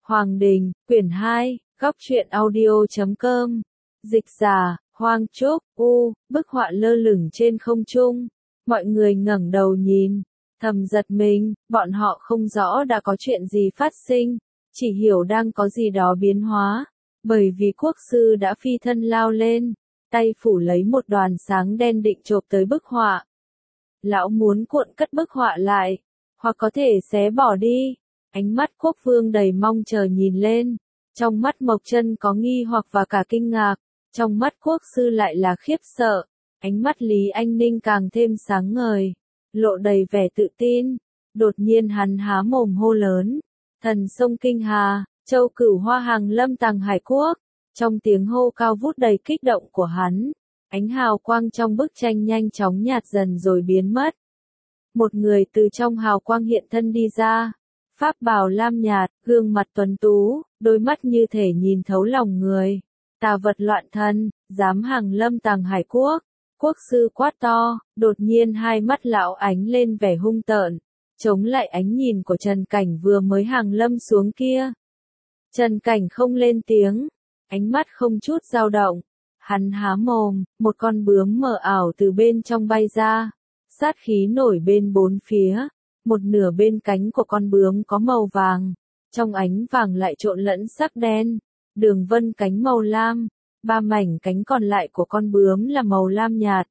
Hoàng Đình, quyển 2, góc truyện audio.com. Dịch giả, Hoang Trúc, bức họa lơ lửng trên không trung. Mọi người ngẩng đầu nhìn, thầm giật mình, bọn họ không rõ đã có chuyện gì phát sinh, chỉ hiểu đang có gì đó biến hóa, bởi vì quốc sư đã phi thân lao lên, tay phủ lấy một đoàn sáng đen định chộp tới bức họa. Lão muốn cuộn cất bức họa lại, hoặc có thể xé bỏ đi. Ánh mắt quốc vương đầy mong chờ nhìn lên, trong mắt Mộc Chân có nghi hoặc và cả kinh ngạc, trong mắt quốc sư lại là khiếp sợ, ánh mắt Lý Anh Ninh càng thêm sáng ngời, lộ đầy vẻ tự tin. Đột nhiên hắn há mồm hô lớn, thần sông Kinh Hà, châu Cửu Hoa Hàng Lâm Tàng Hải Quốc. Trong tiếng hô cao vút đầy kích động của hắn, ánh hào quang trong bức tranh nhanh chóng nhạt dần rồi biến mất. Một người từ trong hào quang hiện thân đi ra, pháp bào lam nhạt, gương mặt tuấn tú, đôi mắt như thể nhìn thấu lòng người. Tà vật loạn thân, dám hàng lâm Tàng Hải Quốc. Quốc sư quát to, đột nhiên hai mắt lão ánh lên vẻ hung tợn, chống lại ánh nhìn của Trần Cảnh vừa mới hàng lâm xuống kia. Trần Cảnh không lên tiếng, ánh mắt không chút dao động. Hắn há mồm, một con bướm mờ ảo từ bên trong bay ra, sát khí nổi bên bốn phía. Một nửa bên cánh của con bướm có màu vàng, trong ánh vàng lại trộn lẫn sắc đen, đường vân cánh màu lam, ba mảnh cánh còn lại của con bướm là màu lam nhạt.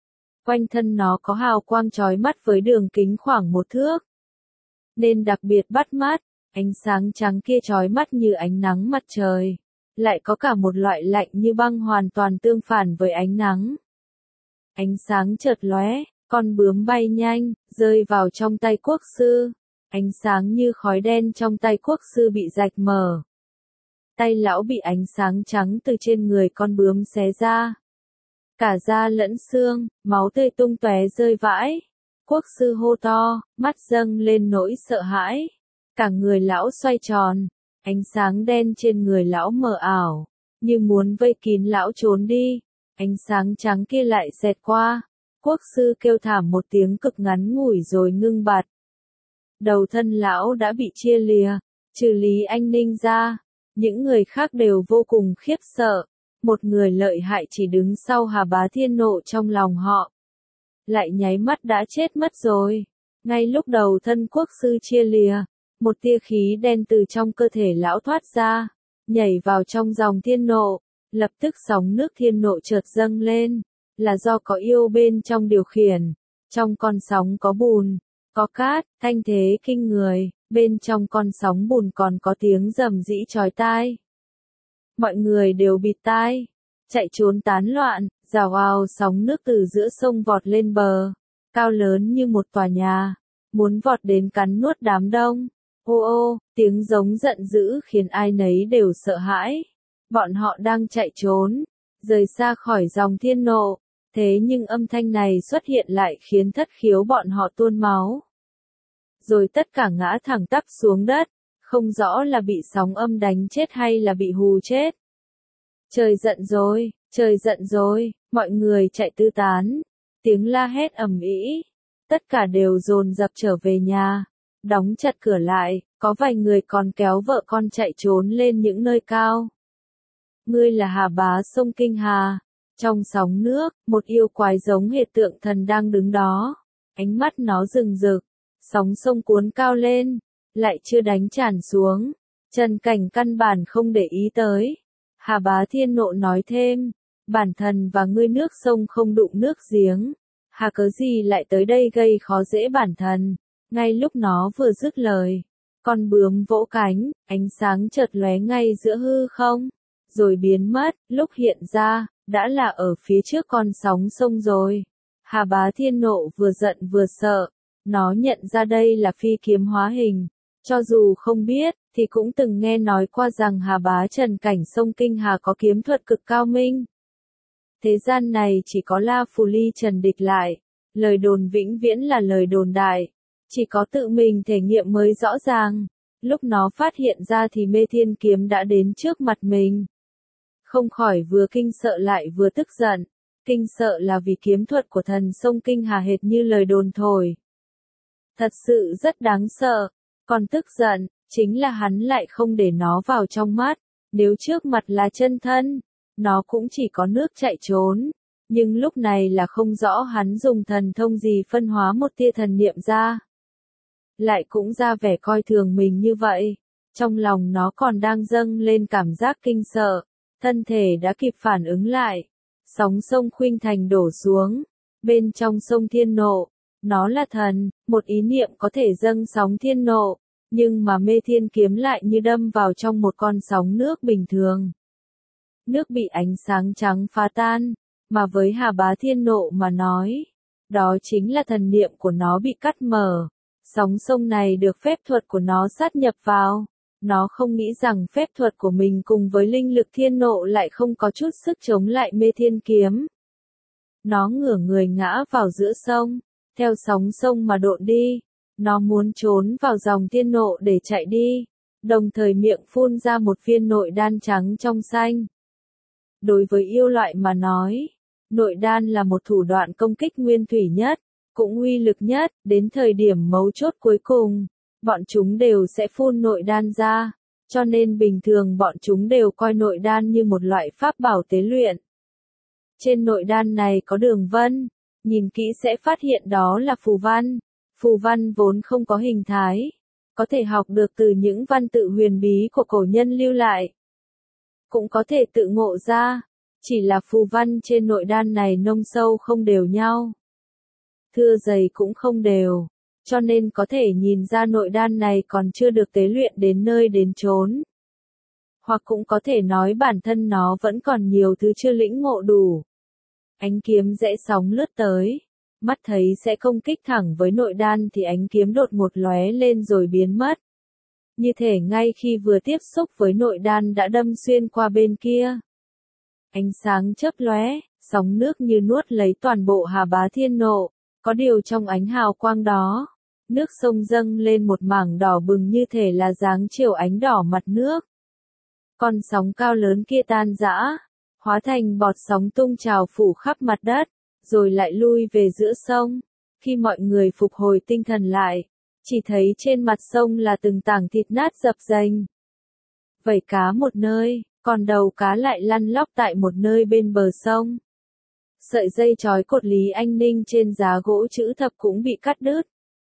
Quanh thân nó có hào quang chói mắt với đường kính khoảng 1 thước, nên đặc biệt bắt mắt, ánh sáng trắng kia chói mắt như ánh nắng mặt trời, lại có cả một loại lạnh như băng hoàn toàn tương phản với ánh nắng. Ánh sáng chợt lóe, con bướm bay nhanh, rơi vào trong tay quốc sư. Ánh sáng như khói đen trong tay quốc sư bị rạch mở. Tay lão bị ánh sáng trắng từ trên người con bướm xé ra. Cả da lẫn xương, máu tươi tung tóe rơi vãi. Quốc sư hô to, mắt dâng lên nỗi sợ hãi. Cả người lão xoay tròn, ánh sáng đen trên người lão mờ ảo, như muốn vây kín lão trốn đi. Ánh sáng trắng kia lại xẹt qua. Quốc sư kêu thảm một tiếng cực ngắn ngủi rồi ngưng bặt. Đầu thân lão đã bị chia lìa, trừ Lý Anh Ninh ra, những người khác đều vô cùng khiếp sợ. Một người lợi hại chỉ đứng sau Hà Bá Thiên Nộ trong lòng họ, lại nháy mắt đã chết mất rồi. Ngay lúc đầu thân quốc sư chia lìa, một tia khí đen từ trong cơ thể lão thoát ra, nhảy vào trong dòng thiên nộ, lập tức sóng nước thiên nộ chợt dâng lên. Là do có yêu bên trong điều khiển, trong con sóng có bùn, có cát, thanh thế kinh người, bên trong con sóng bùn còn có tiếng rầm rĩ chói tai. Mọi người đều bịt tai, chạy trốn tán loạn, rào ào sóng nước từ giữa sông vọt lên bờ, cao lớn như một tòa nhà, muốn vọt đến cắn nuốt đám đông. Ô, tiếng giống giận dữ khiến ai nấy đều sợ hãi. Bọn họ đang chạy trốn, rời xa khỏi dòng thiên nộ. Thế nhưng âm thanh này xuất hiện lại khiến thất khiếu bọn họ tuôn máu. Rồi tất cả ngã thẳng tắp xuống đất, không rõ là bị sóng âm đánh chết hay là bị hù chết. Trời giận rồi, mọi người chạy tứ tán, tiếng la hét ầm ĩ, tất cả đều dồn dập trở về nhà, đóng chặt cửa lại, có vài người còn kéo vợ con chạy trốn lên những nơi cao. Ngươi là Hà Bá sông Kinh Hà. Trong sóng nước, một yêu quái giống hệt tượng thần đang đứng đó. Ánh mắt nó rừng rực, sóng sông cuốn cao lên, lại chưa đánh tràn xuống. Trần Cảnh căn bản không để ý tới. Hà Bá Thiên Nộ nói thêm, bản thân và ngươi nước sông không đụng nước giếng. Hà cớ gì lại tới đây gây khó dễ bản thân. Ngay lúc nó vừa dứt lời, con bướm vỗ cánh, ánh sáng chợt lóe ngay giữa hư không, rồi biến mất, lúc hiện ra đã là ở phía trước con sóng sông rồi. Hà Bá Thiên Nộ vừa giận vừa sợ, nó nhận ra đây là phi kiếm hóa hình, cho dù không biết, thì cũng từng nghe nói qua rằng Hà Bá Trần Cảnh sông Kinh Hà có kiếm thuật cực cao minh. Thế gian này chỉ có La Phù Ly Trần địch lại, lời đồn vĩnh viễn là lời đồn đại, chỉ có tự mình thể nghiệm mới rõ ràng. Lúc nó phát hiện ra thì Mê Thiên Kiếm đã đến trước mặt mình. Không khỏi vừa kinh sợ lại vừa tức giận. Kinh sợ là vì kiếm thuật của thần sông Kinh Hà hệt như lời đồn thổi. Thật sự rất đáng sợ. Còn tức giận, Chính là hắn lại không để nó vào trong mắt, nếu trước mặt là chân thân, nó cũng chỉ có nước chạy trốn. Nhưng lúc này là không rõ hắn dùng thần thông gì phân hóa một tia thần niệm ra. Lại cũng ra vẻ coi thường mình như vậy. Trong lòng nó còn đang dâng lên cảm giác kinh sợ. Thân thể đã kịp phản ứng lại. Sóng sông Khuynh Thành đổ xuống. Bên trong sông thiên nộ. Nó là thần, một ý niệm có thể dâng sóng thiên nộ. Nhưng mà Mê Thiên Kiếm lại như đâm vào trong một con sóng nước bình thường. Nước bị ánh sáng trắng phá tan. Mà với Hà Bá Thiên Nộ mà nói, đó chính là thần niệm của nó bị cắt mở. Sóng sông này được phép thuật của nó sát nhập vào. Nó không nghĩ rằng phép thuật của mình cùng với linh lực thiên nộ lại không có chút sức chống lại Mê Thiên Kiếm. Nó ngửa người ngã vào giữa sông, theo sóng sông mà độn đi. Nó muốn trốn vào dòng thiên nộ để chạy đi, đồng thời miệng phun ra một viên nội đan trắng trong xanh. Đối với yêu loại mà nói, nội đan là một thủ đoạn công kích nguyên thủy nhất, cũng uy lực nhất, đến thời điểm mấu chốt cuối cùng, bọn chúng đều sẽ phun nội đan ra, cho nên bình thường bọn chúng đều coi nội đan như một loại pháp bảo tế luyện. Trên nội đan này có đường vân, nhìn kỹ sẽ phát hiện đó là phù văn. Phù văn vốn không có hình thái, có thể học được từ những văn tự huyền bí của cổ nhân lưu lại. Cũng có thể tự ngộ ra, chỉ là phù văn trên nội đan này nông sâu không đều nhau. Thưa dày cũng không đều, cho nên có thể nhìn ra nội đan này còn chưa được tế luyện đến nơi đến chốn. Hoặc cũng có thể nói bản thân nó vẫn còn nhiều thứ chưa lĩnh ngộ đủ. Ánh kiếm rẽ sóng lướt tới. Mắt thấy sẽ công kích thẳng với nội đan thì ánh kiếm đột một lóe lên rồi biến mất. Như thể ngay khi vừa tiếp xúc với nội đan đã đâm xuyên qua bên kia. Ánh sáng chớp lóe, sóng nước như nuốt lấy toàn bộ Hà Bá Thiên Nộ, có điều trong ánh hào quang đó, nước sông dâng lên một mảng đỏ bừng như thể là dáng chiều ánh đỏ mặt nước. Con sóng cao lớn kia tan rã, hóa thành bọt sóng tung trào phủ khắp mặt đất, rồi lại lui về giữa sông. Khi mọi người phục hồi tinh thần lại, chỉ thấy trên mặt sông là từng tảng thịt nát dập dềnh. Vảy cá một nơi, còn đầu cá lại lăn lóc tại một nơi bên bờ sông. Sợi dây trói cột Lý Anh Ninh trên giá gỗ chữ thập cũng bị cắt đứt.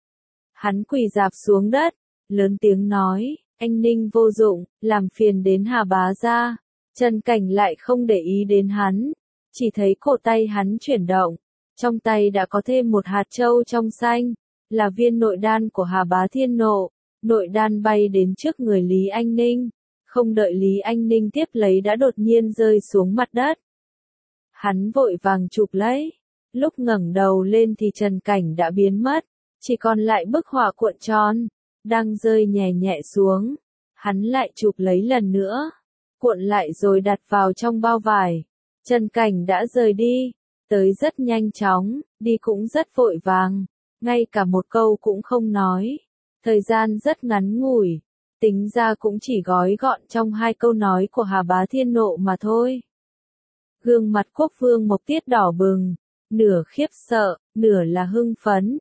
Hắn quỳ rạp xuống đất, lớn tiếng nói, anh Ninh vô dụng, làm phiền đến Hà Bá gia. Trần Cảnh lại không để ý đến hắn, chỉ thấy cổ tay hắn chuyển động, trong tay đã có thêm một hạt châu trong xanh, là viên nội đan của Hà Bá Thiên Nộ. Nội đan bay đến trước người Lý Anh Ninh, không đợi Lý Anh Ninh tiếp lấy đã đột nhiên rơi xuống mặt đất. Hắn vội vàng chụp lấy, lúc ngẩng đầu lên thì Trần Cảnh đã biến mất, chỉ còn lại bức họa cuộn tròn, đang rơi nhẹ nhẹ xuống. Hắn lại chụp lấy lần nữa, cuộn lại rồi đặt vào trong bao vải. Trần Cảnh đã rời đi, tới rất nhanh chóng, đi cũng rất vội vàng, ngay cả một câu cũng không nói. Thời gian rất ngắn ngủi, tính ra cũng chỉ gói gọn trong 2 câu nói của Hà Bá Thiên Nộ mà thôi. Gương mặt Quốc Vương Mộc Tiết đỏ bừng, nửa khiếp sợ, nửa là hưng phấn.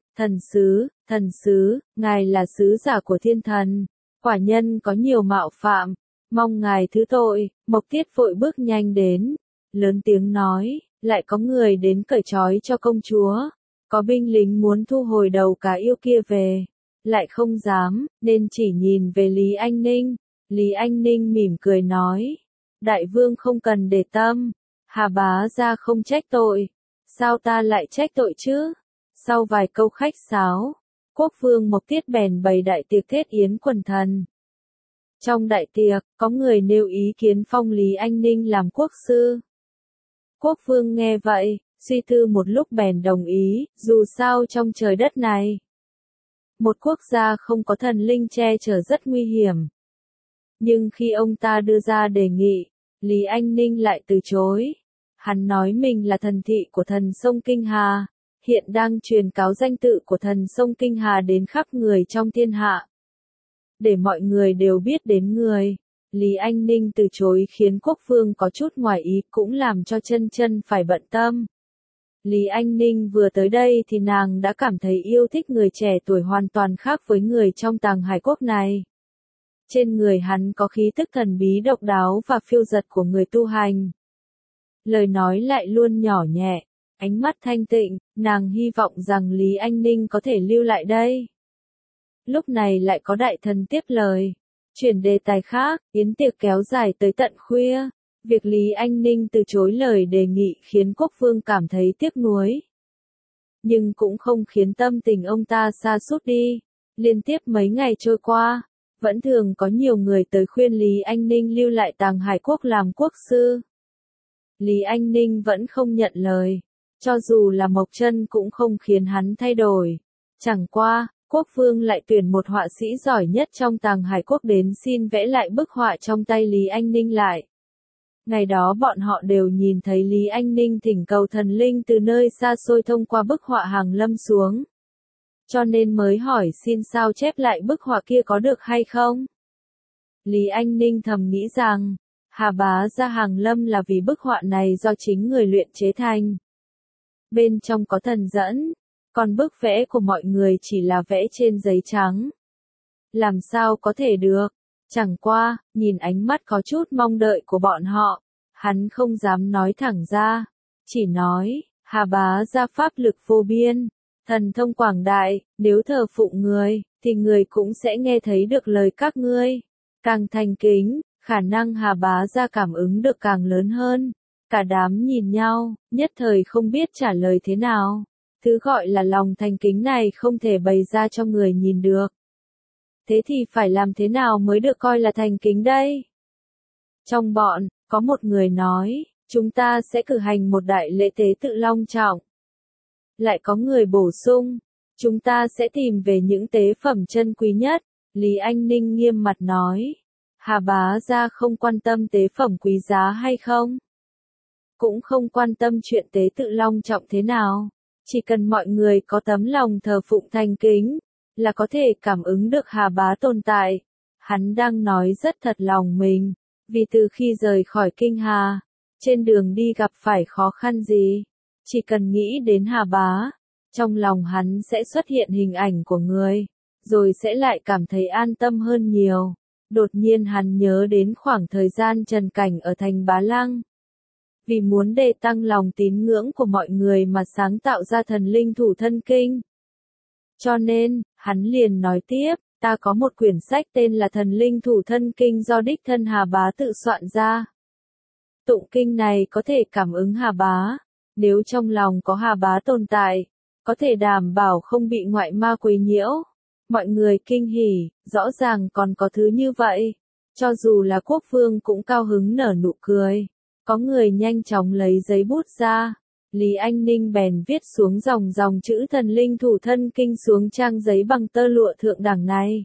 Thần sứ, ngài là sứ giả của thiên thần, quả nhân có nhiều mạo phạm, mong ngài thứ tội. Mộc Tiết vội bước nhanh đến, lớn tiếng nói, lại có người đến cởi trói cho công chúa, có binh lính muốn thu hồi đầu cá yêu kia về, lại không dám, nên chỉ nhìn về Lý Anh Ninh. Lý Anh Ninh mỉm cười nói, đại vương không cần để tâm, Hà Bá gia không trách tội, sao ta lại trách tội chứ? Sau vài câu khách sáo, Quốc Vương Mộc Tiết bèn bày đại tiệc thiết yến quần thần. Trong đại tiệc, có người nêu ý kiến phong Lý Anh Ninh làm quốc sư. Quốc Vương nghe vậy, suy tư một lúc bèn đồng ý, dù sao trong trời đất này, một quốc gia không có thần linh che chở rất nguy hiểm. Nhưng khi ông ta đưa ra đề nghị, Lý Anh Ninh lại từ chối. Hắn nói mình là thần thị của thần sông Kinh Hà, hiện đang truyền cáo danh tự của thần sông Kinh Hà đến khắp người trong thiên hạ, để mọi người đều biết đến người. Lý Anh Ninh từ chối khiến Quốc Vương có chút ngoài ý, cũng làm cho chân phải bận tâm. Lý Anh Ninh vừa tới đây thì nàng đã cảm thấy yêu thích người trẻ tuổi hoàn toàn khác với người trong Tàng Hải Quốc này. Trên người hắn có khí tức thần bí độc đáo và phiêu dật của người tu hành. Lời nói lại luôn nhỏ nhẹ, ánh mắt thanh tịnh, nàng hy vọng rằng Lý Anh Ninh có thể lưu lại đây. Lúc này lại có đại thần tiếp lời. Chuyển đề tài khác, yến tiệc kéo dài tới tận khuya. Việc Lý Anh Ninh từ chối lời đề nghị khiến Quốc Vương cảm thấy tiếc nuối. Nhưng cũng không khiến tâm tình ông ta sa sút đi. Liên tiếp mấy ngày trôi qua, vẫn thường có nhiều người tới khuyên Lý Anh Ninh lưu lại Tàng Hải Quốc làm quốc sư. Lý Anh Ninh vẫn không nhận lời. Cho dù là Mộc Chân cũng không khiến hắn thay đổi. Chẳng qua, Quốc Vương lại tuyển một họa sĩ giỏi nhất trong Tàng Hải Quốc đến xin vẽ lại bức họa trong tay Lý Anh Ninh lại. Ngày đó bọn họ đều nhìn thấy Lý Anh Ninh thỉnh cầu thần linh từ nơi xa xôi thông qua bức họa hàng lâm xuống. Cho nên mới hỏi xin sao chép lại bức họa kia có được hay không? Lý Anh Ninh thầm nghĩ rằng, Hà Bá ra hàng lâm là vì bức họa này do chính người luyện chế thành. Bên trong có thần dẫn, còn bức vẽ của mọi người chỉ là vẽ trên giấy trắng. Làm sao có thể được? Chẳng qua, nhìn ánh mắt có chút mong đợi của bọn họ, hắn không dám nói thẳng ra, chỉ nói, Hà Bá ra pháp lực vô biên, thần thông quảng đại, nếu thờ phụng người, thì người cũng sẽ nghe thấy được lời các ngươi. Càng thành kính, khả năng Hà Bá ra cảm ứng được càng lớn hơn. Cả đám nhìn nhau, nhất thời không biết trả lời thế nào. Thứ gọi là lòng thành kính này không thể bày ra cho người nhìn được. Thế thì phải làm thế nào mới được coi là thành kính đây? Trong bọn, có một người nói, chúng ta sẽ cử hành một đại lễ tế tự long trọng. Lại có người bổ sung, chúng ta sẽ tìm về những tế phẩm chân quý nhất. Lý Anh Ninh nghiêm mặt nói, Hà Bá gia không quan tâm tế phẩm quý giá hay không? Cũng không quan tâm chuyện tế tự long trọng thế nào. Chỉ cần mọi người có tấm lòng thờ phụng thành kính, là có thể cảm ứng được Hà Bá tồn tại. Hắn đang nói rất thật lòng mình, vì từ khi rời khỏi Kinh Hà, trên đường đi gặp phải khó khăn gì, chỉ cần nghĩ đến Hà Bá, trong lòng hắn sẽ xuất hiện hình ảnh của người, rồi sẽ lại cảm thấy an tâm hơn nhiều. Đột nhiên hắn nhớ đến khoảng thời gian trần cảnh ở thành Bá Lăng. Vì muốn đề tăng lòng tín ngưỡng của mọi người mà sáng tạo ra thần linh thủ thân kinh. Cho nên, hắn liền nói tiếp, ta có một quyển sách tên là Thần Linh Thủ Thân Kinh do đích thân Hà Bá tự soạn ra. Tụng kinh này có thể cảm ứng Hà Bá, nếu trong lòng có Hà Bá tồn tại, có thể đảm bảo không bị ngoại ma quấy nhiễu. Mọi người kinh hỉ, rõ ràng còn có thứ như vậy. Cho dù là Quốc Vương cũng cao hứng nở nụ cười. Có người nhanh chóng lấy giấy bút ra. Lý Anh Ninh bèn viết xuống dòng chữ Thần Linh Thủ Thân Kinh xuống trang giấy bằng tơ lụa thượng đẳng này.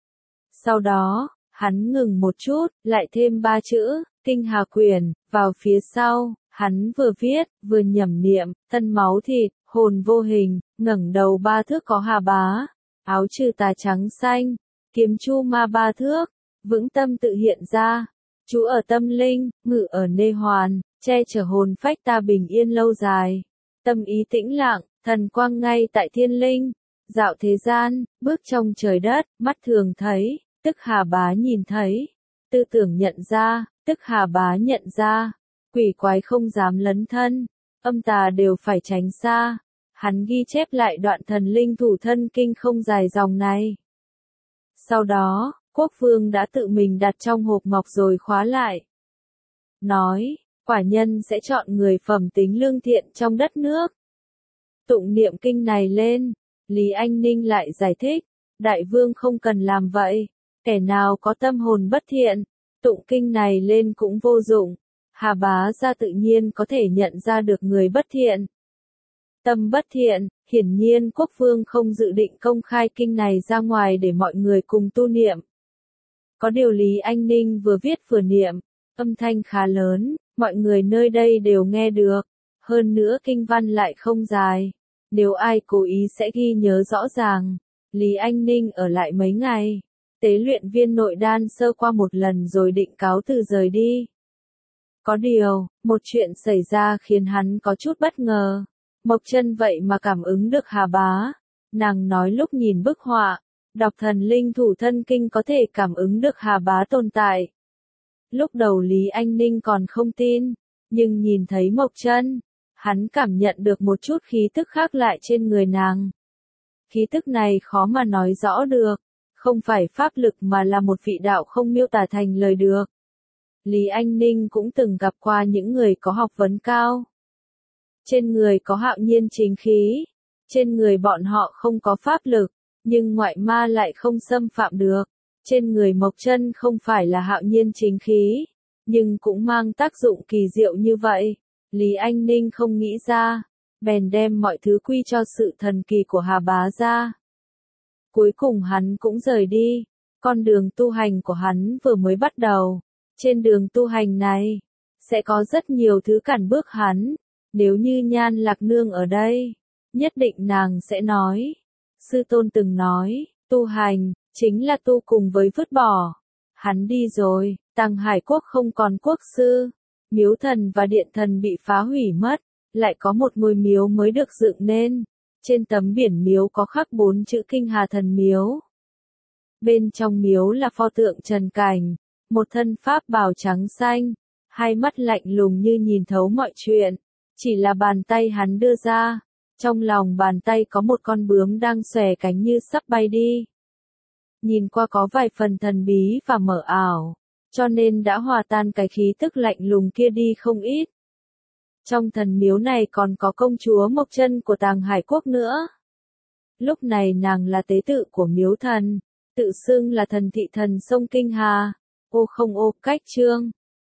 Sau đó, hắn ngừng một chút, lại thêm 3 chữ, Kinh Hà Quyển, vào phía sau. Hắn vừa viết, vừa nhẩm niệm, thân máu thịt, hồn vô hình, ngẩng đầu 3 thước có Hà Bá, áo trừ tà trắng xanh, kiếm chu ma 3 thước, vững tâm tự hiện ra, trú ở tâm linh, ngự ở nê hoàn, che chở hồn phách ta bình yên lâu dài, tâm ý tĩnh lặng, thần quang ngay tại thiên linh, dạo thế gian, bước trong trời đất, mắt thường thấy, tức Hà Bá nhìn thấy, tư tưởng nhận ra, tức Hà Bá nhận ra, quỷ quái không dám lấn thân, âm tà đều phải tránh xa. Hắn ghi chép lại đoạn Thần Linh Thủ Thân Kinh không dài dòng này. Sau đó, Quốc Vương đã tự mình đặt trong hộp ngọc rồi khóa lại. Nói, quả nhân sẽ chọn người phẩm tính lương thiện trong đất nước. Tụng niệm kinh này lên, Lý Anh Ninh lại giải thích, Đại Vương không cần làm vậy, kẻ nào có tâm hồn bất thiện, tụng kinh này lên cũng vô dụng, Hà Bá gia tự nhiên có thể nhận ra được người bất thiện. Tâm bất thiện, hiển nhiên Quốc Vương không dự định công khai kinh này ra ngoài để mọi người cùng tu niệm. Có điều Lý Anh Ninh vừa viết vừa niệm, âm thanh khá lớn, mọi người nơi đây đều nghe được, hơn nữa kinh văn lại không dài, nếu ai cố ý sẽ ghi nhớ rõ ràng. Lý Anh Ninh ở lại mấy ngày, tế luyện viên nội đan sơ qua một lần rồi định cáo từ rời đi. Có điều, một chuyện xảy ra khiến hắn có chút bất ngờ. Mộc Chân vậy mà cảm ứng được Hà Bá. Nàng nói lúc nhìn bức họa, Đọc thần linh thủ thân kinh có thể cảm ứng được Hà Bá tồn tại. Lúc đầu Lý Anh Ninh còn không tin, nhưng nhìn thấy Mộc Chân, hắn cảm nhận được một chút khí tức khác lại trên người nàng. Khí tức này khó mà nói rõ được, không phải pháp lực mà là một vị đạo không miêu tả thành lời được. Lý Anh Ninh cũng từng gặp qua những người có học vấn cao. Trên người có hạo nhiên chính khí, trên người bọn họ không có pháp lực, nhưng ngoại ma lại không xâm phạm được. Trên người Mộc Chân không phải là hạo nhiên chính khí, nhưng cũng mang tác dụng kỳ diệu như vậy. Lý Anh Ninh không nghĩ ra, bèn đem mọi thứ quy cho sự thần kỳ của Hà Bá ra. Cuối cùng hắn cũng rời đi, con đường tu hành của hắn vừa mới bắt đầu. Trên đường tu hành này, sẽ có rất nhiều thứ cản bước hắn, nếu như Nhan Lạc Nương ở đây, nhất định nàng sẽ nói. Sư tôn từng nói, tu hành, chính là tu cùng với vứt bỏ. Hắn đi rồi, Tàng Hải quốc không còn quốc sư, miếu thần và điện thần bị phá hủy mất, lại có một ngôi miếu mới được dựng nên. Trên tấm biển miếu có khắc 4 chữ Kinh Hà Thần Miếu. Bên trong miếu là pho tượng Trần Cảnh, một thân pháp bào trắng xanh, hai mắt lạnh lùng như nhìn thấu mọi chuyện. Chỉ là bàn tay hắn đưa ra, trong lòng bàn tay có một con bướm đang xòe cánh như sắp bay đi. Nhìn qua có vài phần thần bí và mờ ảo, cho nên đã hòa tan cái khí tức lạnh lùng kia đi không ít. Trong thần miếu này còn có công chúa Mộc Chân của Tàng Hải quốc nữa. Lúc này nàng là tế tự của miếu thần, tự xưng là thần thị thần sông Kinh Hà. Ô không ô, cách chương.